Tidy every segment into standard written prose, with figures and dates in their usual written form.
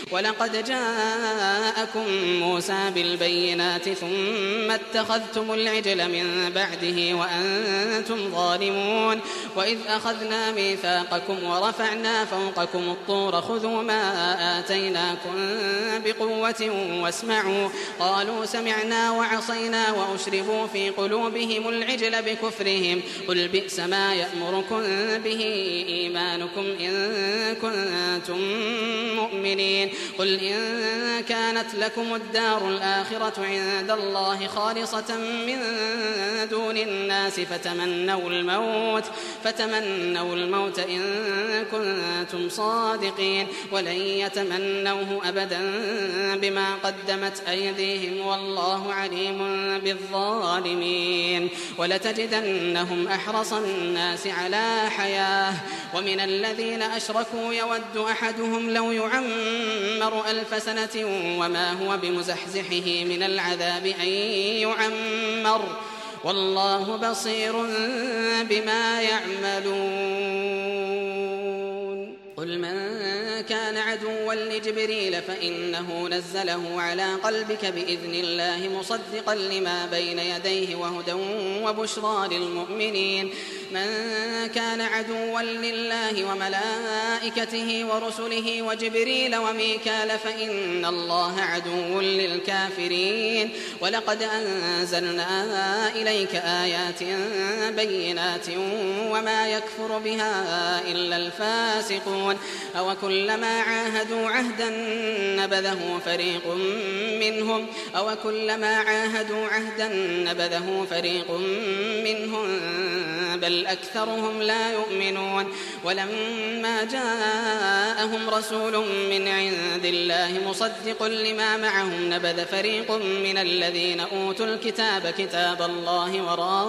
ولقد جاءكم موسى بالبينات ثم اتخذتم العجل من بعده وأنتم ظالمون. وإذ أخذنا ميثاقكم ورفعنا فوقكم الطور خذوا ما آتيناكم بقوة واسمعوا. قالوا سمعنا وعصينا وأشربوا في قلوبهم العجل بكفرهم. قل بئس ما يأمركم به إيمانكم إن كنتم مؤمنين. قل إن كانت لكم الدار الآخرة عند الله خالصة من دون الناس فتمنوا الموت إن كنتم صادقين ولن يتمنوه أبدا بما قدمت أيديهم والله عليم بالظالمين. ولتجدنهم أحرص الناس على حياة ومن الذين أشركوا يود أحدهم لو يعمر 1000 سنة وما هو بمزحزحه من العذاب أن يعمر والله بصير بما يعملون. قل من كان عدوا لجبريل فإنه نزله على قلبك بإذن الله مصدقا لما بين يديه وهدى وبشرى للمؤمنين. من كان عدوا لله وملائكته ورسله وجبريل وميكال فإن الله عدو للكافرين. ولقد أنزلنا إليك آيات بينات وما يكفر بها إلا الفاسقون. أوكلما عاهدوا عهدا نبذه فريق منهم بل أكثرهم لا يؤمنون. ولما جاءهم رسول من عند الله مصدق لما معهم نبذ فريق من الذين أوتوا الكتاب كتاب الله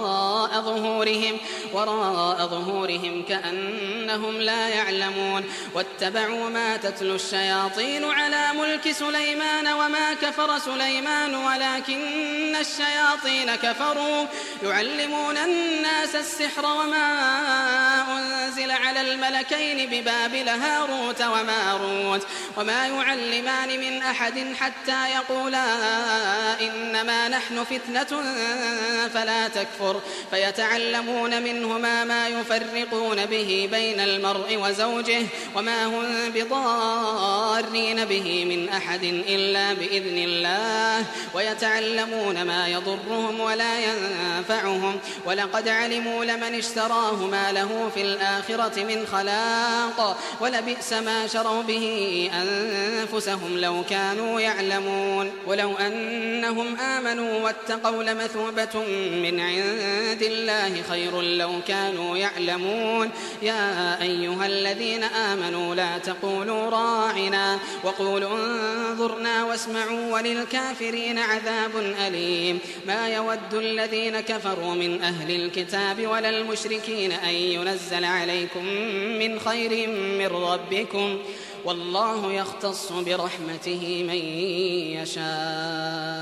وراء ظهورهم كأنهم لا يعلمون. واتبعوا ما تتلو الشياطين على ملك سليمان وما كفر سليمان ولكن الشياطين كفروا يعلمون الناس السحر وما أنزل على الملكين ببابل هاروت وماروت وما يعلمان من أحد حتى يقولا إنما نحن فتنة فلا تكفر فيتعلمون منهما ما يفرقون به بين المرء وزوجه وما هم بضارين به من أحد إلا بإذن الله ويتعلمون ما يضرهم ولا ينفعهم. ولقد علموا لمن اشتراه ما له في الآخرة من خلاق ولبئس ما شروا به أنفسهم لو كانوا يعلمون. ولو أنهم آمنوا واتقوا لمثوبة من عند الله خير لو كانوا يعلمون. يا أيها الذين آمنوا لا تقولوا راعنا وقولوا انظرنا واسمعوا وللكافرين عذاب أليم. ما يود الذين كفروا من أهل الكتاب ولا المشركين أن ينزل عليكم من خير من ربكم والله يختص برحمته من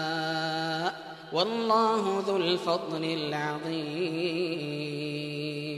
يشاء والله ذو الفضل العظيم.